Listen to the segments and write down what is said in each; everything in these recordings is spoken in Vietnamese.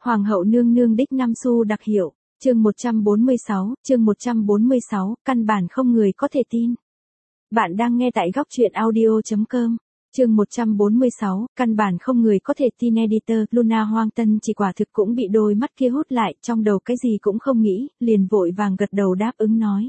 Hoàng hậu nương nương đích năm xu đặc hiệu, chương 146, căn bản không người có thể tin. Bạn đang nghe tại góc truyện audio.com. Chương 146, căn bản không người có thể tin. Editor Luna Hoang Tân chỉ quả thực cũng bị đôi mắt kia hút lại, trong đầu cái gì cũng không nghĩ, liền vội vàng gật đầu đáp ứng nói.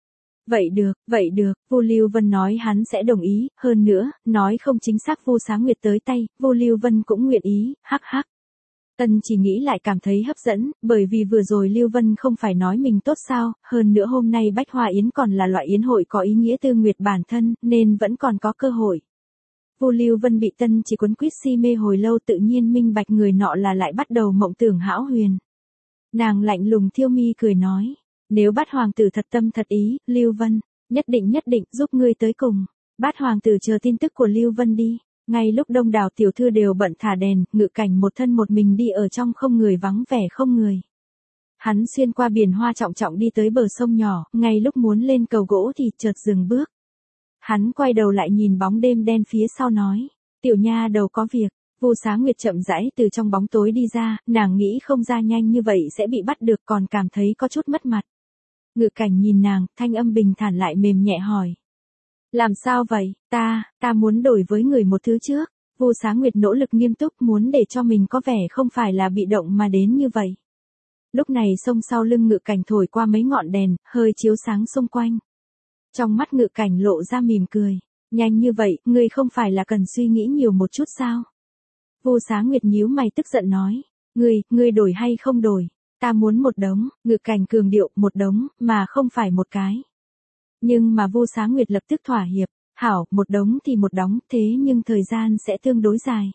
Vậy được, Vu Lưu Vân nói hắn sẽ đồng ý, hơn nữa, nói không chính xác Vu Sáng Nguyệt tới tay, Vu Lưu Vân cũng nguyện ý, hắc hắc. Tân chỉ nghĩ lại cảm thấy hấp dẫn, bởi vì vừa rồi Lưu Vân không phải nói mình tốt sao, hơn nữa hôm nay Bách Hoa Yến còn là loại yến hội có ý nghĩa tư nguyệt bản thân, nên vẫn còn có cơ hội. Vu Lưu Vân bị Tân chỉ quấn quýt si mê hồi lâu tự nhiên minh bạch người nọ là lại bắt đầu mộng tưởng hão huyền. Nàng lạnh lùng thiêu mi cười nói, nếu Bát hoàng tử thật tâm thật ý, Lưu Vân, nhất định giúp ngươi tới cùng. Bát hoàng tử chờ tin tức của Lưu Vân đi. Ngay lúc đông đảo tiểu thư đều bận thả đèn, Ngự Cảnh một thân một mình đi ở trong không người vắng vẻ không người. Hắn xuyên qua biển hoa trọng đi tới bờ sông nhỏ, ngay lúc muốn lên cầu gỗ thì chợt dừng bước. Hắn quay đầu lại nhìn bóng đêm đen phía sau nói, tiểu nha đầu có việc. Vu Sáng Nguyệt chậm rãi từ trong bóng tối đi ra, nàng nghĩ không ra nhanh như vậy sẽ bị bắt được, còn cảm thấy có chút mất mặt. Ngự Cảnh nhìn nàng, thanh âm bình thản lại mềm nhẹ hỏi. Làm sao vậy, ta muốn đổi với người một thứ trước. Vu Sáng Nguyệt nỗ lực nghiêm túc muốn để cho mình có vẻ không phải là bị động mà đến như vậy. Lúc này sông sau lưng Ngự Cảnh thổi qua mấy ngọn đèn, hơi chiếu sáng xung quanh. Trong mắt Ngự Cảnh lộ ra mỉm cười. Nhanh như vậy, ngươi không phải là cần suy nghĩ nhiều một chút sao? Vu Sáng Nguyệt nhíu mày tức giận nói. Ngươi đổi hay không đổi? Ta muốn một đống. Ngự Cảnh cường điệu, một đống, mà không phải một cái. Nhưng mà Vu Sáng Nguyệt lập tức thỏa hiệp, hảo, một đống thì một đống, thế nhưng thời gian sẽ tương đối dài.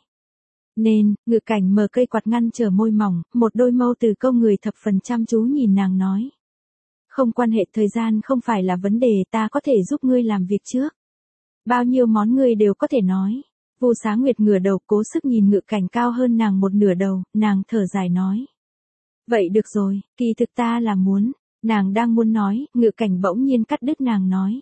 Nên, Ngự Cảnh mở cây quạt ngăn trở môi mỏng, một đôi mâu từ câu người thập phần chăm chú nhìn nàng nói. Không quan hệ, thời gian không phải là vấn đề, ta có thể giúp ngươi làm việc trước. Bao nhiêu món ngươi đều có thể nói. Vu Sáng Nguyệt ngửa đầu cố sức nhìn Ngự Cảnh cao hơn nàng một nửa đầu, nàng thở dài nói. Vậy được rồi, kỳ thực ta là muốn. Nàng đang muốn nói, Ngự Cảnh bỗng nhiên cắt đứt nàng nói.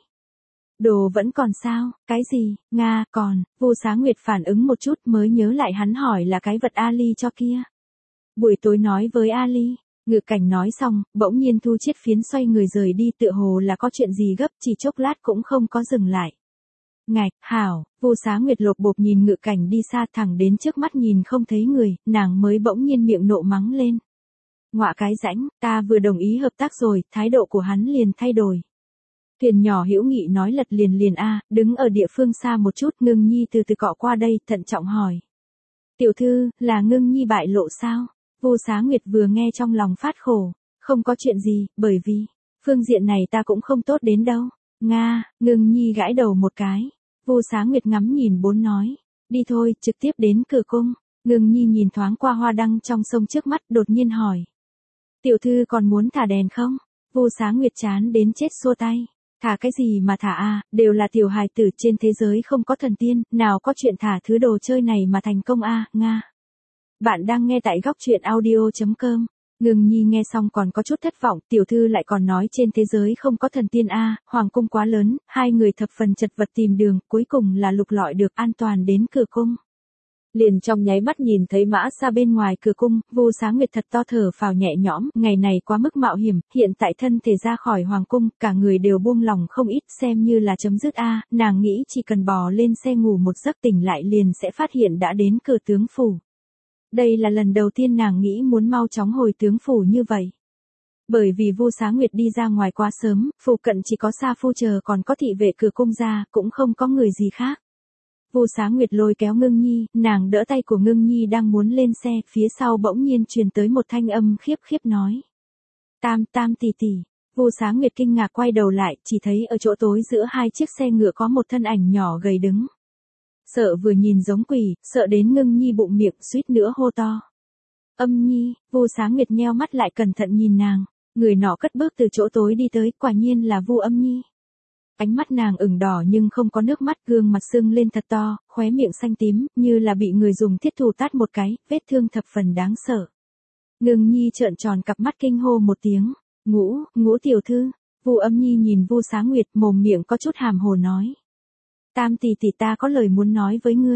Đồ vẫn còn sao, cái gì, Nga, còn, Vu Sáng Nguyệt phản ứng một chút mới nhớ lại hắn hỏi là cái vật Ali cho kia. Buổi tối nói với Ali, Ngự Cảnh nói xong, bỗng nhiên Thu Chiết Phiến xoay người rời đi tựa hồ là có chuyện gì gấp, chỉ chốc lát cũng không có dừng lại. Ngạch, hảo, Vu Sáng Nguyệt lột bột nhìn Ngự Cảnh đi xa thẳng đến trước mắt nhìn không thấy người, nàng mới bỗng nhiên miệng nộ mắng lên. Ngọa cái rãnh, ta vừa đồng ý hợp tác rồi, thái độ của hắn liền thay đổi. Thuyền nhỏ hữu nghị nói lật liền đứng ở địa phương xa một chút, Ngưng Nhi từ từ cọ qua đây, thận trọng hỏi. Tiểu thư, là Ngưng Nhi bại lộ sao? Vu Sáng Nguyệt vừa nghe trong lòng phát khổ, không có chuyện gì, bởi vì, phương diện này ta cũng không tốt đến đâu. Nga, Ngưng Nhi gãi đầu một cái. Vu Sáng Nguyệt ngắm nhìn bốn nói, đi thôi, trực tiếp đến cửa cung. Ngưng Nhi nhìn thoáng qua hoa đăng trong sông trước mắt, đột nhiên hỏi. Tiểu thư còn muốn thả đèn không? Vu Sáng Nguyệt chán đến chết xua tay. Thả cái gì mà thả a, đều là tiểu hài tử, trên thế giới không có thần tiên, nào có chuyện thả thứ đồ chơi này mà thành công a, Nga. Bạn đang nghe tại góc truyện audio.com. Ngưng Nhi nghe xong còn có chút thất vọng, tiểu thư lại còn nói trên thế giới không có thần tiên a, hoàng cung quá lớn, hai người thập phần chật vật tìm đường, cuối cùng là lục lọi được an toàn đến cửa cung. Liền trong nháy mắt nhìn thấy Mã Sa bên ngoài cửa cung, Vu Sáng Nguyệt thật to thở phào nhẹ nhõm, ngày này quá mức mạo hiểm, hiện tại thân thể ra khỏi hoàng cung, cả người đều buông lòng không ít, xem như là chấm dứt a, nàng nghĩ chỉ cần bò lên xe ngủ một giấc tỉnh lại liền sẽ phát hiện đã đến cửa tướng phủ. Đây là lần đầu tiên nàng nghĩ muốn mau chóng hồi tướng phủ như vậy. Bởi vì Vu Sáng Nguyệt đi ra ngoài quá sớm, phụ cận chỉ có Sa Phu chờ còn có thị vệ cửa cung ra, cũng không có người gì khác. Vu Sáng Nguyệt lôi kéo Ngưng Nhi, nàng đỡ tay của Ngưng Nhi đang muốn lên xe, phía sau bỗng nhiên truyền tới một thanh âm khiếp nói. Tam tỷ tỷ. Vu Sáng Nguyệt kinh ngạc quay đầu lại, chỉ thấy ở chỗ tối giữa hai chiếc xe ngựa có một thân ảnh nhỏ gầy đứng. Sợ vừa nhìn giống quỷ, sợ đến Ngưng Nhi bụng miệng suýt nữa hô to. Âm Nhi, Vu Sáng Nguyệt nheo mắt lại cẩn thận nhìn nàng, người nọ cất bước từ chỗ tối đi tới, quả nhiên là Vu Âm Nhi. Ánh mắt nàng ửng đỏ nhưng không có nước mắt, gương mặt sưng lên thật to, khóe miệng xanh tím, như là bị người dùng thiết thù tát một cái, vết thương thập phần đáng sợ. Ngưng Nhi trợn tròn cặp mắt kinh hô một tiếng, ngũ tiểu thư. Vu Âm Nhi nhìn Vu Sáng Nguyệt, mồm miệng có chút hàm hồ nói. Tam tỷ tỷ, ta có lời muốn nói với ngươi.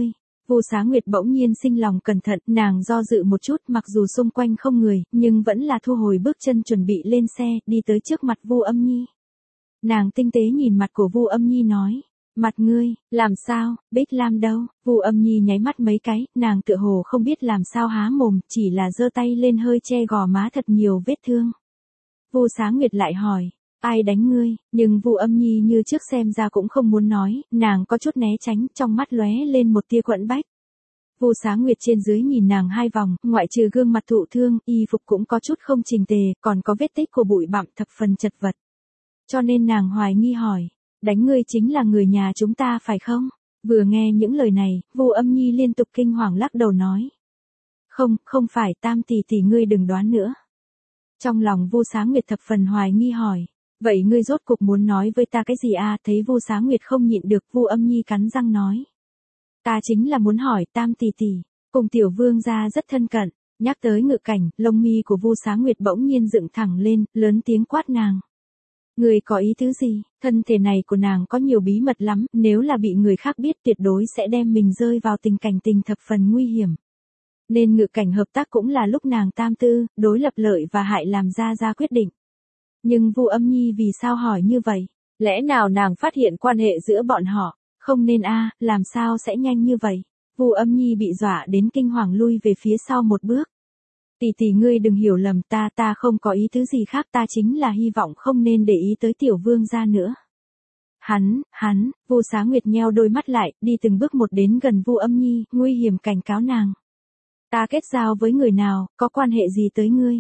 Vu Xá Nguyệt bỗng nhiên sinh lòng cẩn thận, nàng do dự một chút, mặc dù xung quanh không người, nhưng vẫn là thu hồi bước chân chuẩn bị lên xe, đi tới trước mặt Vu Âm Nhi. Nàng tinh tế nhìn mặt của Vu Âm Nhi nói, mặt ngươi, làm sao, Bích Lam đâu? Vu Âm Nhi nháy mắt mấy cái, nàng tựa hồ không biết làm sao há mồm, chỉ là giơ tay lên hơi che gò má thật nhiều vết thương. Vu Xá Nguyệt lại hỏi, ai đánh ngươi? Nhưng Vu Âm Nhi như trước xem ra cũng không muốn nói, nàng có chút né tránh, trong mắt lóe lên một tia quẫn bách. Vu Xá Nguyệt trên dưới nhìn nàng hai vòng, ngoại trừ gương mặt thụ thương, y phục cũng có chút không chỉnh tề, còn có vết tích của bụi bặm thập phần chật vật. Cho nên nàng hoài nghi hỏi, đánh ngươi chính là người nhà chúng ta phải không? Vừa nghe những lời này, Vu Âm Nhi liên tục kinh hoàng lắc đầu nói. Không, không phải, Tam tỷ tỷ ngươi đừng đoán nữa. Trong lòng Vu Xá Nguyệt thập phần hoài nghi hỏi, vậy ngươi rốt cục muốn nói với ta cái gì à? Thấy Vu Xá Nguyệt không nhịn được, Vu Âm Nhi cắn răng nói. Ta chính là muốn hỏi, Tam tỷ tỷ, cùng tiểu vương gia rất thân cận. Nhắc tới Ngự Cảnh, lông mi của Vu Xá Nguyệt bỗng nhiên dựng thẳng lên, lớn tiếng quát nàng. Người có ý tứ gì? Thân thể này của nàng có nhiều bí mật lắm, nếu là bị người khác biết tuyệt đối sẽ đem mình rơi vào tình cảnh tình thập phần nguy hiểm. Nên Ngự Cảnh hợp tác cũng là lúc nàng tam tư, đối lập lợi và hại làm ra quyết định. Nhưng Vu Âm Nhi vì sao hỏi như vậy? Lẽ nào nàng phát hiện quan hệ giữa bọn họ? Không nên a, làm sao sẽ nhanh như vậy? Vu Âm Nhi bị dọa đến kinh hoàng lui về phía sau một bước. Tỷ tỷ ngươi đừng hiểu lầm, ta không có ý tứ gì khác, ta chính là hy vọng không nên để ý tới tiểu vương gia nữa. Hắn, Vu Xá Nguyệt nheo đôi mắt lại, đi từng bước một đến gần Vu Âm Nhi, nguy hiểm cảnh cáo nàng. Ta kết giao với người nào, có quan hệ gì tới ngươi?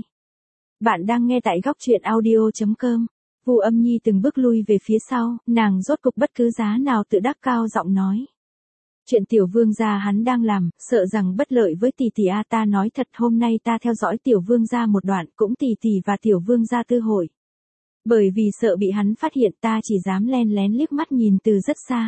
Bạn đang nghe tại góc truyện audio.com. Vu Âm Nhi từng bước lui về phía sau, nàng rốt cục bất cứ giá nào tự đắc cao giọng nói. Chuyện tiểu vương gia hắn đang làm, sợ rằng bất lợi với tỷ tỷ a, ta nói thật, hôm nay ta theo dõi tiểu vương gia một đoạn, cũng tỷ tỷ và tiểu vương gia tư hội. Bởi vì sợ bị hắn phát hiện, ta chỉ dám len lén liếc mắt nhìn từ rất xa.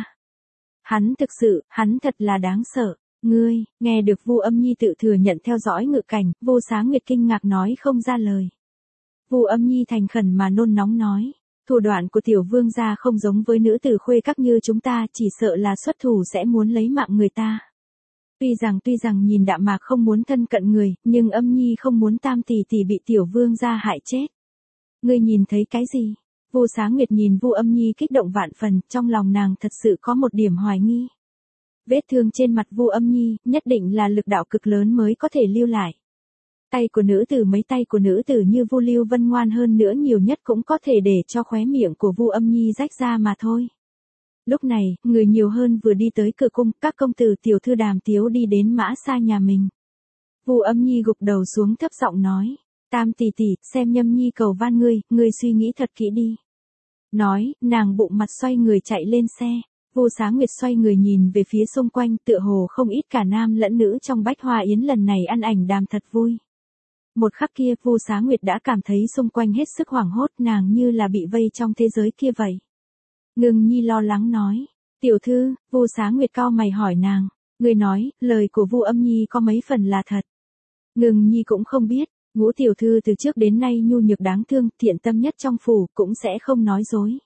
Hắn thật là đáng sợ. Ngươi, nghe được Vu Âm Nhi tự thừa nhận theo dõi Ngự Cảnh, Vu Xá Nguyệt kinh ngạc nói không ra lời. Vu Âm Nhi thành khẩn mà nôn nóng nói, thủ đoạn của tiểu vương gia không giống với nữ tử khuê các như chúng ta, chỉ sợ là xuất thủ sẽ muốn lấy mạng người ta. Tuy rằng nhìn đạm mạc không muốn thân cận người, nhưng Âm Nhi không muốn Tam tỷ tỷ bị tiểu vương gia hại chết. Ngươi nhìn thấy cái gì? Vu Xá Nguyệt nhìn Vu Âm Nhi kích động vạn phần, trong lòng nàng thật sự có một điểm hoài nghi. Vết thương trên mặt Vu Âm Nhi, nhất định là lực đạo cực lớn mới có thể lưu lại. Tay của nữ tử mấy tay của nữ tử như Vu Lưu Vân ngoan hơn nữa nhiều nhất cũng có thể để cho khóe miệng của Vu Âm Nhi rách ra mà thôi. Lúc này, người nhiều hơn vừa đi tới cửa cung, các công tử tiểu thư Đàm Tiếu đi đến Mã Sa nhà mình. Vu Âm Nhi gục đầu xuống thấp giọng nói, Tam tỷ tỷ, xem Nhâm Nhi cầu van ngươi suy nghĩ thật kỹ đi. Nói, nàng bụng mặt xoay người chạy lên xe. Vu Xá Nguyệt xoay người nhìn về phía xung quanh, tựa hồ không ít cả nam lẫn nữ trong Bách Hoa Yến lần này ăn ảnh đàm thật vui. Một khắc kia, Vu Xá Nguyệt đã cảm thấy xung quanh hết sức hoảng hốt, nàng như là bị vây trong thế giới kia vậy. Ngưng Nhi lo lắng nói, tiểu thư, Vu Xá Nguyệt cau mày hỏi nàng, người nói, lời của Vu Âm Nhi có mấy phần là thật. Ngưng Nhi cũng không biết, Ngũ tiểu thư từ trước đến nay nhu nhược đáng thương, thiện tâm nhất trong phủ, cũng sẽ không nói dối.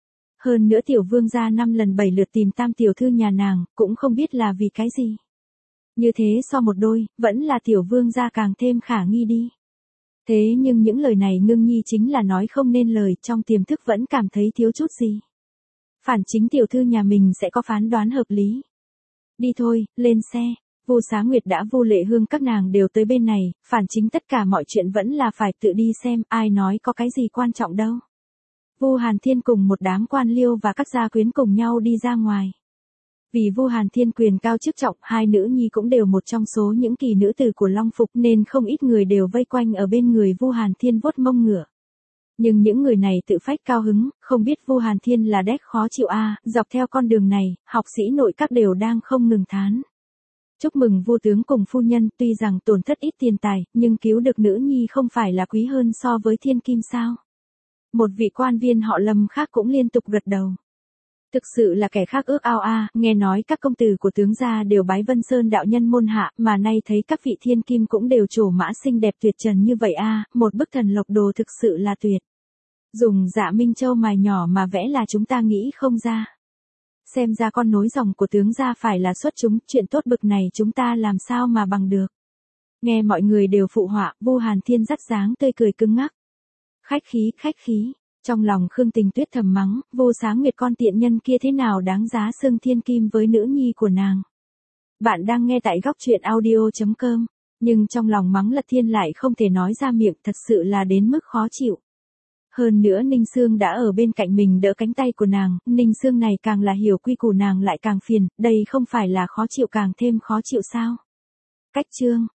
Hơn nữa tiểu vương gia 5 lần 7 lượt tìm Tam tiểu thư nhà nàng, cũng không biết là vì cái gì. Như thế so một đôi, vẫn là tiểu vương gia càng thêm khả nghi đi. Thế nhưng những lời này Ngưng Nhi chính là nói không nên lời, trong tiềm thức vẫn cảm thấy thiếu chút gì. Phản chính tiểu thư nhà mình sẽ có phán đoán hợp lý. Đi thôi, lên xe. Vu Xá Nguyệt đã Vu Lệ Hương các nàng đều tới bên này, phản chính tất cả mọi chuyện vẫn là phải tự đi xem, ai nói có cái gì quan trọng đâu. Vu Hàn Thiên cùng một đám quan liêu và các gia quyến cùng nhau đi ra ngoài. Vì Vu Hàn Thiên quyền cao chức trọng, hai nữ nhi cũng đều một trong số những kỳ nữ tử của Long Phục nên không ít người đều vây quanh ở bên người Vu Hàn Thiên vuốt mông ngựa. Nhưng những người này tự phách cao hứng, không biết Vu Hàn Thiên là đét khó chịu dọc theo con đường này, học sĩ nội các đều đang không ngừng thán. Chúc mừng Vu tướng cùng phu nhân, tuy rằng tổn thất ít tiền tài, nhưng cứu được nữ nhi không phải là quý hơn so với thiên kim sao? Một vị quan viên họ Lâm khác cũng liên tục gật đầu. Thực sự là kẻ khác ước ao nghe nói các công tử của tướng gia đều bái Vân Sơn đạo nhân môn hạ, mà nay thấy các vị thiên kim cũng đều trổ mã xinh đẹp tuyệt trần như vậy một bức thần lộc đồ thực sự là tuyệt. Dùng Dạ Minh Châu mài nhỏ mà vẽ là chúng ta nghĩ không ra. Xem ra con nối dòng của tướng gia phải là xuất chúng, chuyện tốt bực này chúng ta làm sao mà bằng được. Nghe mọi người đều phụ họa, Vu Hàn Thiên dắt dáng tươi cười cứng ngắc. Khách khí, khách khí. Trong lòng Khương Tình Tuyết thầm mắng, Vô Sáng Nguyệt con tiện nhân kia thế nào đáng giá xương thiên kim với nữ nhi của nàng. Bạn đang nghe tại góc truyện audio.com, nhưng trong lòng mắng Lật Thiên lại không thể nói ra miệng, thật sự là đến mức khó chịu. Hơn nữa Ninh Sương đã ở bên cạnh mình đỡ cánh tay của nàng, Ninh Sương này càng là hiểu quy củ nàng lại càng phiền, đây không phải là khó chịu càng thêm khó chịu sao. Cách chương